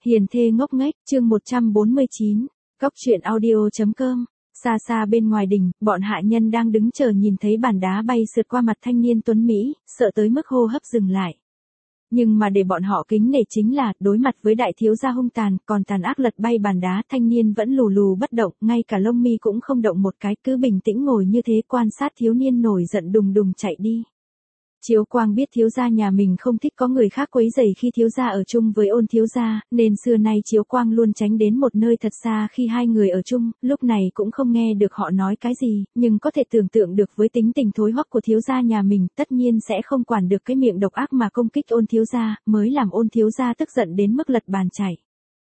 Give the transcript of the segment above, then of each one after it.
Hiền thê ngốc nghếch, chương 149, Cóc truyện audio.com. Xa xa bên ngoài đình, bọn hạ nhân đang đứng chờ nhìn thấy bàn đá bay sượt qua mặt thanh niên tuấn Mỹ, sợ tới mức hô hấp dừng lại. Nhưng mà để bọn họ kính nể chính là, đối mặt với đại thiếu gia hung tàn, còn tàn ác lật bay bàn đá, thanh niên vẫn lù lù bất động, ngay cả lông mi cũng không động một cái, cứ bình tĩnh ngồi như thế quan sát thiếu niên nổi giận đùng đùng chạy đi. Chiếu Quang biết thiếu gia nhà mình không thích có người khác quấy rầy khi thiếu gia ở chung với Ôn thiếu gia, nên xưa nay Chiếu Quang luôn tránh đến một nơi thật xa khi hai người ở chung, lúc này cũng không nghe được họ nói cái gì, nhưng có thể tưởng tượng được với tính tình thối hoắc của thiếu gia nhà mình, tất nhiên sẽ không quản được cái miệng độc ác mà công kích Ôn thiếu gia, mới làm Ôn thiếu gia tức giận đến mức lật bàn chảy.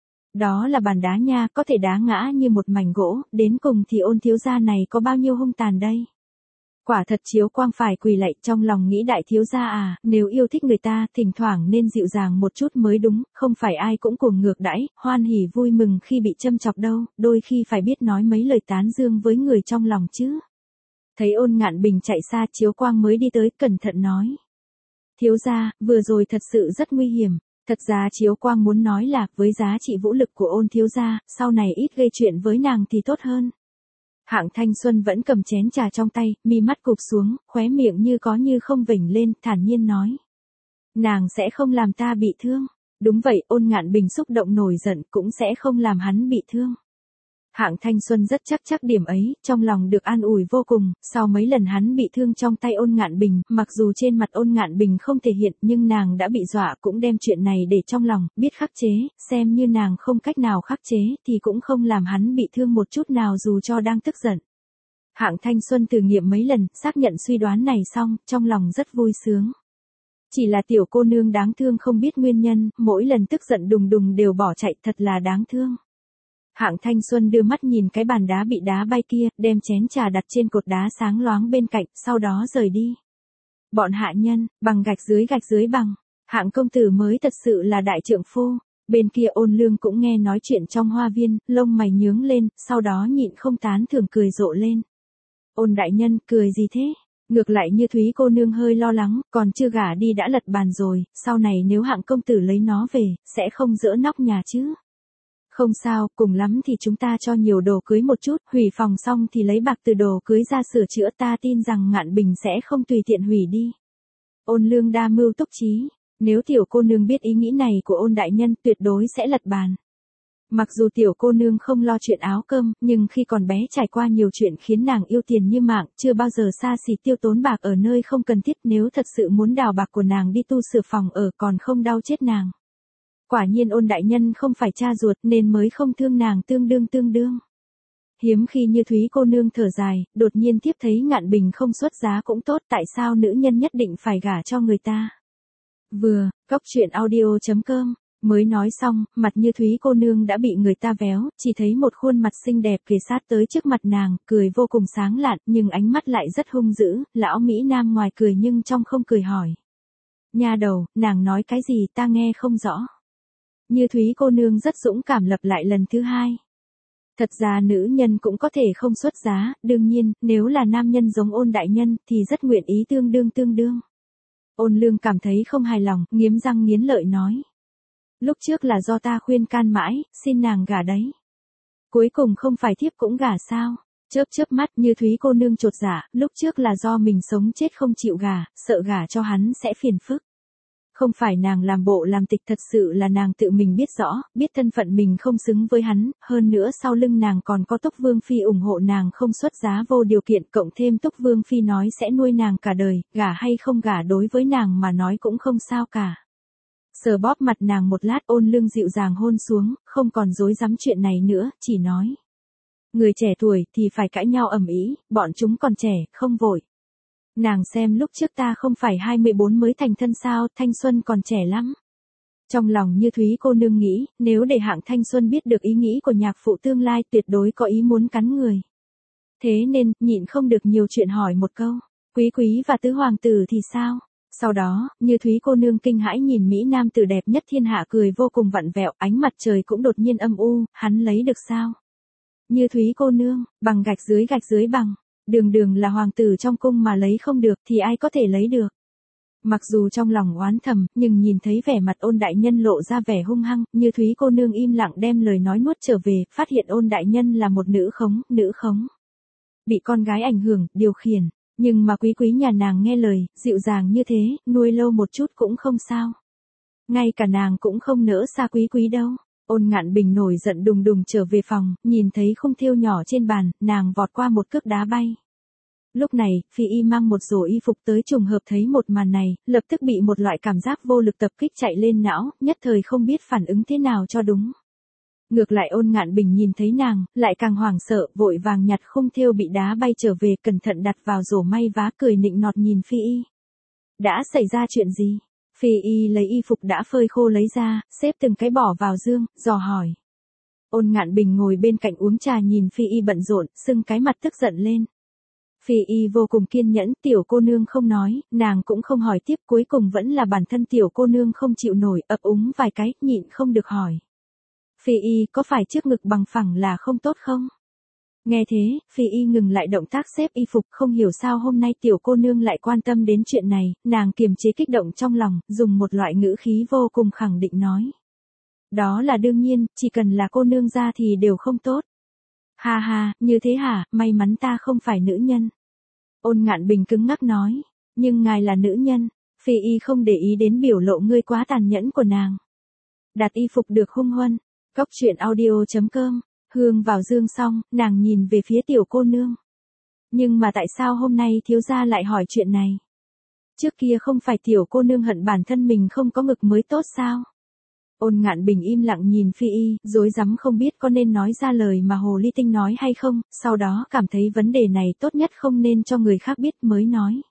Đó là bàn đá nha, có thể đá ngã như một mảnh gỗ, đến cùng thì Ôn thiếu gia này có bao nhiêu hung tàn đây? Quả thật Chiếu Quang phải quỳ lạy, trong lòng nghĩ đại thiếu gia à, nếu yêu thích người ta, thỉnh thoảng nên dịu dàng một chút mới đúng, không phải ai cũng cuồng ngược đãi, hoan hỉ vui mừng khi bị châm chọc đâu, đôi khi phải biết nói mấy lời tán dương với người trong lòng chứ. Thấy Ôn Ngạn Bình chạy xa, Chiếu Quang mới đi tới, cẩn thận nói. Thiếu gia, vừa rồi thật sự rất nguy hiểm. Thật ra Chiếu Quang muốn nói là, với giá trị vũ lực của Ôn thiếu gia, sau này ít gây chuyện với nàng thì tốt hơn. Hạng Thanh Xuân vẫn cầm chén trà trong tay, mi mắt cụp xuống, khóe miệng như có như không vểnh lên, thản nhiên nói. Nàng sẽ không làm ta bị thương. Đúng vậy, Ôn Ngạn Bình xúc động nổi giận cũng sẽ không làm hắn bị thương. Hạng Thanh Xuân rất chắc điểm ấy, trong lòng được an ủi vô cùng, sau mấy lần hắn bị thương trong tay Ôn Ngạn Bình, mặc dù trên mặt Ôn Ngạn Bình không thể hiện nhưng nàng đã bị dọa cũng đem chuyện này để trong lòng, biết khắc chế, xem như nàng không cách nào khắc chế thì cũng không làm hắn bị thương một chút nào dù cho đang tức giận. Hạng Thanh Xuân thử nghiệm mấy lần, xác nhận suy đoán này xong, trong lòng rất vui sướng. Chỉ là tiểu cô nương đáng thương không biết nguyên nhân, mỗi lần tức giận đùng đùng đều bỏ chạy, thật là đáng thương. Hạng Thanh Xuân đưa mắt nhìn cái bàn đá bị đá bay kia, đem chén trà đặt trên cột đá sáng loáng bên cạnh, sau đó rời đi. Bọn hạ nhân, bằng gạch dưới bằng, Hạng công tử mới thật sự là đại trượng phu. Bên kia Ôn Lương cũng nghe nói chuyện trong hoa viên, lông mày nhướng lên, sau đó nhịn không tán thưởng cười rộ lên. Ôn đại nhân, cười gì thế? Ngược lại Như Thúy cô nương hơi lo lắng, còn chưa gả đi đã lật bàn rồi, sau này nếu Hạng công tử lấy nó về, sẽ không dỡ nóc nhà chứ? Không sao, cùng lắm thì chúng ta cho nhiều đồ cưới một chút, hủy phòng xong thì lấy bạc từ đồ cưới ra sửa chữa, ta tin rằng Ngạn Bình sẽ không tùy tiện hủy đi. Ôn Lương đa mưu túc trí, nếu tiểu cô nương biết ý nghĩ này của Ôn đại nhân tuyệt đối sẽ lật bàn. Mặc dù tiểu cô nương không lo chuyện áo cơm, nhưng khi còn bé trải qua nhiều chuyện khiến nàng yêu tiền như mạng, chưa bao giờ xa xỉ tiêu tốn bạc ở nơi không cần thiết, nếu thật sự muốn đào bạc của nàng đi tu sửa phòng ở còn không đau chết nàng. Quả nhiên Ôn đại nhân không phải cha ruột nên mới không thương nàng tương đương. Hiếm khi Như Thúy cô nương thở dài, đột nhiên tiếp thấy Ngạn Bình không xuất giá cũng tốt, tại sao nữ nhân nhất định phải gả cho người ta. Cóc truyện audio.com. Mới nói xong, mặt Như Thúy cô nương đã bị người ta véo, chỉ thấy một khuôn mặt xinh đẹp kề sát tới trước mặt nàng, cười vô cùng sáng lạn, nhưng ánh mắt lại rất hung dữ, lão Mỹ Nam ngoài cười nhưng trong không cười hỏi. Nha đầu, nàng nói cái gì ta nghe không rõ. Như Thúy cô nương rất dũng cảm lặp lại lần thứ hai. Thật ra nữ nhân cũng có thể không xuất giá, đương nhiên, nếu là nam nhân giống Ôn đại nhân, thì rất nguyện ý tương đương. Ôn Lương cảm thấy không hài lòng, nghiến răng nghiến lợi nói. Lúc trước là do ta khuyên can mãi, xin nàng gả đấy. Cuối cùng không phải thiếp cũng gả sao? Chớp mắt Như Thúy cô nương chột dạ, lúc trước là do mình sống chết không chịu gả, sợ gả cho hắn sẽ phiền phức. Không phải nàng làm bộ làm tịch, thật sự là nàng tự mình biết rõ, biết thân phận mình không xứng với hắn, hơn nữa sau lưng nàng còn có Túc Vương Phi ủng hộ nàng không xuất giá vô điều kiện, cộng thêm Túc Vương Phi nói sẽ nuôi nàng cả đời, gả hay không gả đối với nàng mà nói cũng không sao cả. Sờ bóp mặt nàng một lát, Ôn Lương dịu dàng hôn xuống, không còn dối dám chuyện này nữa, chỉ nói. Người trẻ tuổi thì phải cãi nhau ầm ĩ, bọn chúng còn trẻ, không vội. Nàng xem lúc trước ta không phải 24 mới thành thân sao, thanh xuân còn trẻ lắm. Trong lòng Như Thúy cô nương nghĩ, nếu để Hạng Thanh Xuân biết được ý nghĩ của nhạc phụ tương lai tuyệt đối có ý muốn cắn người. Thế nên, nhịn không được nhiều chuyện hỏi một câu, quý và tứ hoàng tử thì sao? Sau đó, Như Thúy cô nương kinh hãi nhìn Mỹ Nam tử đẹp nhất thiên hạ cười vô cùng vặn vẹo, ánh mặt trời cũng đột nhiên âm u, hắn lấy được sao? Như Thúy cô nương, bằng gạch dưới bằng. Đường là hoàng tử trong cung mà lấy không được thì ai có thể lấy được. Mặc dù trong lòng oán thầm, nhưng nhìn thấy vẻ mặt Ôn đại nhân lộ ra vẻ hung hăng, Như Thúy cô nương im lặng đem lời nói nuốt trở về, phát hiện Ôn đại nhân là một nữ khống. Bị con gái ảnh hưởng, điều khiển, nhưng mà quý quý nhà nàng nghe lời, dịu dàng như thế, nuôi lâu một chút cũng không sao. Ngay cả nàng cũng không nỡ xa quý quý đâu. Ôn Ngạn Bình nổi giận đùng đùng trở về phòng, nhìn thấy khung thêu nhỏ trên bàn, nàng vọt qua một cước đá bay. Lúc này, Phi Y mang một rổ y phục tới trùng hợp thấy một màn này, lập tức bị một loại cảm giác vô lực tập kích chạy lên não, nhất thời không biết phản ứng thế nào cho đúng. Ngược lại Ôn Ngạn Bình nhìn thấy nàng, lại càng hoảng sợ, vội vàng nhặt khung thêu bị đá bay trở về, cẩn thận đặt vào rổ may vá, cười nịnh nọt nhìn Phi Y. Đã xảy ra chuyện gì? Phi Y lấy y phục đã phơi khô lấy ra, xếp từng cái bỏ vào dương, dò hỏi. Ôn Ngạn Bình ngồi bên cạnh uống trà nhìn Phi Y bận rộn, sưng cái mặt tức giận lên. Phi Y vô cùng kiên nhẫn, tiểu cô nương không nói, nàng cũng không hỏi tiếp, cuối cùng vẫn là bản thân tiểu cô nương không chịu nổi, ấp úng vài cái, nhịn không được hỏi. Phi Y, có phải trước ngực bằng phẳng là không tốt không? Nghe thế, Phi Y ngừng lại động tác xếp y phục, không hiểu sao hôm nay tiểu cô nương lại quan tâm đến chuyện này, nàng kiềm chế kích động trong lòng, dùng một loại ngữ khí vô cùng khẳng định nói. Đó là đương nhiên, chỉ cần là cô nương ra thì đều không tốt. Ha ha, như thế hả, may mắn ta không phải nữ nhân. Ôn Ngạn Bình cứng ngắc nói, nhưng ngài là nữ nhân. Phi Y không để ý đến biểu lộ ngươi quá tàn nhẫn của nàng. Đặt y phục được hung huân. Cóc truyện audio.com. Hương vào dương xong, nàng nhìn về phía tiểu cô nương. Nhưng mà tại sao hôm nay thiếu gia lại hỏi chuyện này? Trước kia không phải tiểu cô nương hận bản thân mình không có ngực mới tốt sao? Ôn Ngạn Bình im lặng nhìn Phi Y, rối rắm không biết có nên nói ra lời mà Hồ Ly Tinh nói hay không, sau đó cảm thấy vấn đề này tốt nhất không nên cho người khác biết mới nói.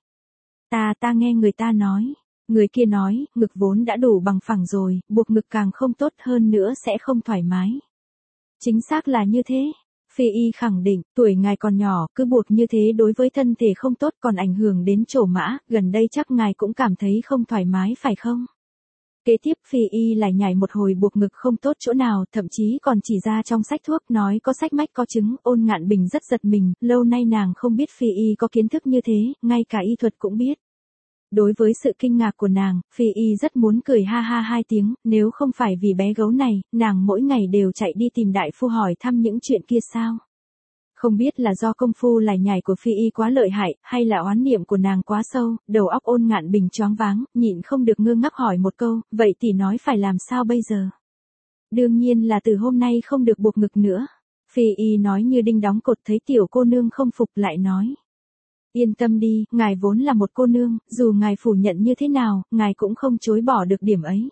Ta nghe người ta nói. Người kia nói, ngực vốn đã đủ bằng phẳng rồi, buộc ngực càng không tốt hơn nữa sẽ không thoải mái. Chính xác là như thế. Phi Y khẳng định, tuổi ngài còn nhỏ, cứ buộc như thế đối với thân thể không tốt còn ảnh hưởng đến trổ mã, gần đây chắc ngài cũng cảm thấy không thoải mái phải không? Kế tiếp Phi Y lại nhảy một hồi buộc ngực không tốt chỗ nào, thậm chí còn chỉ ra trong sách thuốc nói có sách mách có chứng. Ôn Ngạn Bình rất giật mình, lâu nay nàng không biết Phi Y có kiến thức như thế, ngay cả y thuật cũng biết. Đối với sự kinh ngạc của nàng, Phi Y rất muốn cười ha ha hai tiếng, nếu không phải vì bé gấu này, nàng mỗi ngày đều chạy đi tìm đại phu hỏi thăm những chuyện kia sao. Không biết là do công phu lải nhải của Phi Y quá lợi hại, hay là oán niệm của nàng quá sâu, đầu óc Ôn Ngạn Bình choáng váng, nhịn không được ngơ ngác hỏi một câu, vậy thì nói phải làm sao bây giờ? Đương nhiên là từ hôm nay không được buộc ngực nữa. Phi Y nói như đinh đóng cột, thấy tiểu cô nương không phục lại nói. Yên tâm đi, ngài vốn là một cô nương, dù ngài phủ nhận như thế nào, ngài cũng không chối bỏ được điểm ấy.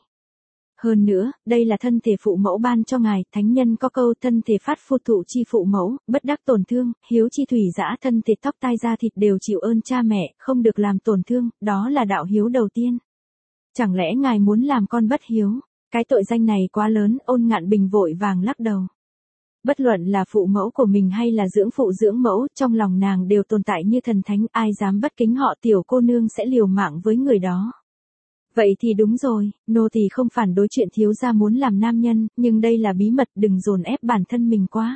Hơn nữa, đây là thân thể phụ mẫu ban cho ngài, thánh nhân có câu thân thể phát phu thụ chi phụ mẫu, bất đắc tổn thương, hiếu chi thủy dã, thân thể tóc tai da thịt đều chịu ơn cha mẹ, không được làm tổn thương, đó là đạo hiếu đầu tiên. Chẳng lẽ ngài muốn làm con bất hiếu? Cái tội danh này quá lớn, Ôn Ngạn Bình vội vàng lắc đầu. Bất luận là phụ mẫu của mình hay là dưỡng phụ dưỡng mẫu, trong lòng nàng đều tồn tại như thần thánh, ai dám bất kính họ tiểu cô nương sẽ liều mạng với người đó. Vậy thì đúng rồi, nô tỳ không phản đối chuyện thiếu gia muốn làm nam nhân, nhưng đây là bí mật, đừng dồn ép bản thân mình quá.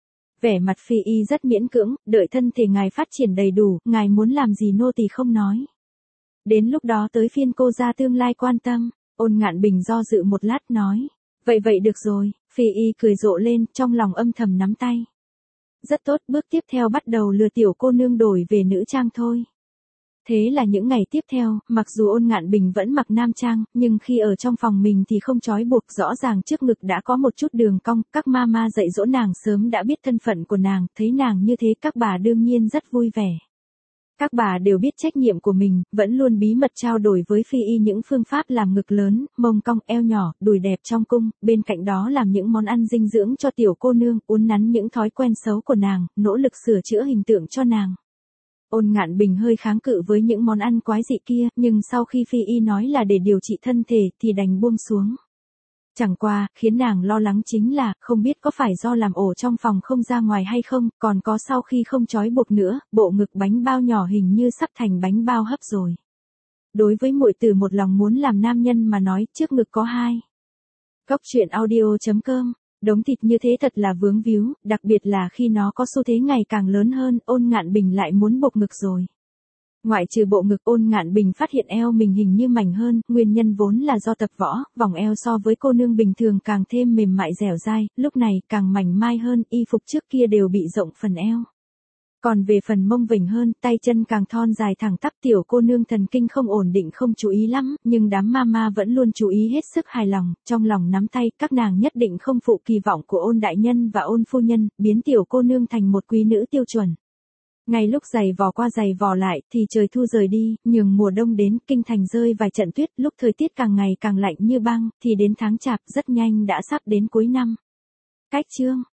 Vẻ mặt Phi Y rất miễn cưỡng, đợi thân thể ngài phát triển đầy đủ, ngài muốn làm gì nô tỳ không nói. Đến lúc đó tới phiên cô gia tương lai quan tâm. Ôn Ngạn Bình do dự một lát nói. Vậy được rồi, Phi Y cười rộ lên, trong lòng âm thầm nắm tay. Rất tốt, bước tiếp theo bắt đầu lừa tiểu cô nương đổi về nữ trang thôi. Thế là những ngày tiếp theo, mặc dù Ôn Ngạn Bình vẫn mặc nam trang, nhưng khi ở trong phòng mình thì không trói buộc, rõ ràng trước ngực đã có một chút đường cong, các mama dạy dỗ nàng sớm đã biết thân phận của nàng, thấy nàng như thế các bà đương nhiên rất vui vẻ. Các bà đều biết trách nhiệm của mình, vẫn luôn bí mật trao đổi với Phi Y những phương pháp làm ngực lớn, mông cong, eo nhỏ, đùi đẹp trong cung, bên cạnh đó làm những món ăn dinh dưỡng cho tiểu cô nương, uốn nắn những thói quen xấu của nàng, nỗ lực sửa chữa hình tượng cho nàng. Ôn Ngạn Bình hơi kháng cự với những món ăn quái dị kia, nhưng sau khi Phi Y nói là để điều trị thân thể thì đành buông xuống. Chẳng qua, khiến nàng lo lắng chính là, không biết có phải do làm ổ trong phòng không ra ngoài hay không, còn có sau khi không trói buộc nữa, bộ ngực bánh bao nhỏ hình như sắp thành bánh bao hấp rồi. Đối với muội tử một lòng muốn làm nam nhân mà nói, trước ngực có hai. Cóc truyện audio.com, đống thịt như thế thật là vướng víu, đặc biệt là khi nó có xu thế ngày càng lớn hơn, Ôn Ngạn Bình lại muốn buộc ngực rồi. Ngoại trừ bộ ngực, Ôn Ngạn Bình phát hiện eo mình hình như mảnh hơn, nguyên nhân vốn là do tập võ, vòng eo so với cô nương bình thường càng thêm mềm mại dẻo dai, lúc này càng mảnh mai hơn, y phục trước kia đều bị rộng phần eo. Còn về phần mông vểnh hơn, tay chân càng thon dài thẳng tắp, tiểu cô nương thần kinh không ổn định không chú ý lắm, nhưng đám mama vẫn luôn chú ý hết sức hài lòng, trong lòng nắm tay, các nàng nhất định không phụ kỳ vọng của Ôn đại nhân và Ôn phu nhân, biến tiểu cô nương thành một quý nữ tiêu chuẩn. Ngay lúc giày vò qua giày vò lại thì trời thu rời đi, nhường mùa đông đến, kinh thành rơi vài trận tuyết, lúc thời tiết càng ngày càng lạnh như băng, thì đến tháng chạp rất nhanh đã sắp đến cuối năm. Cách chương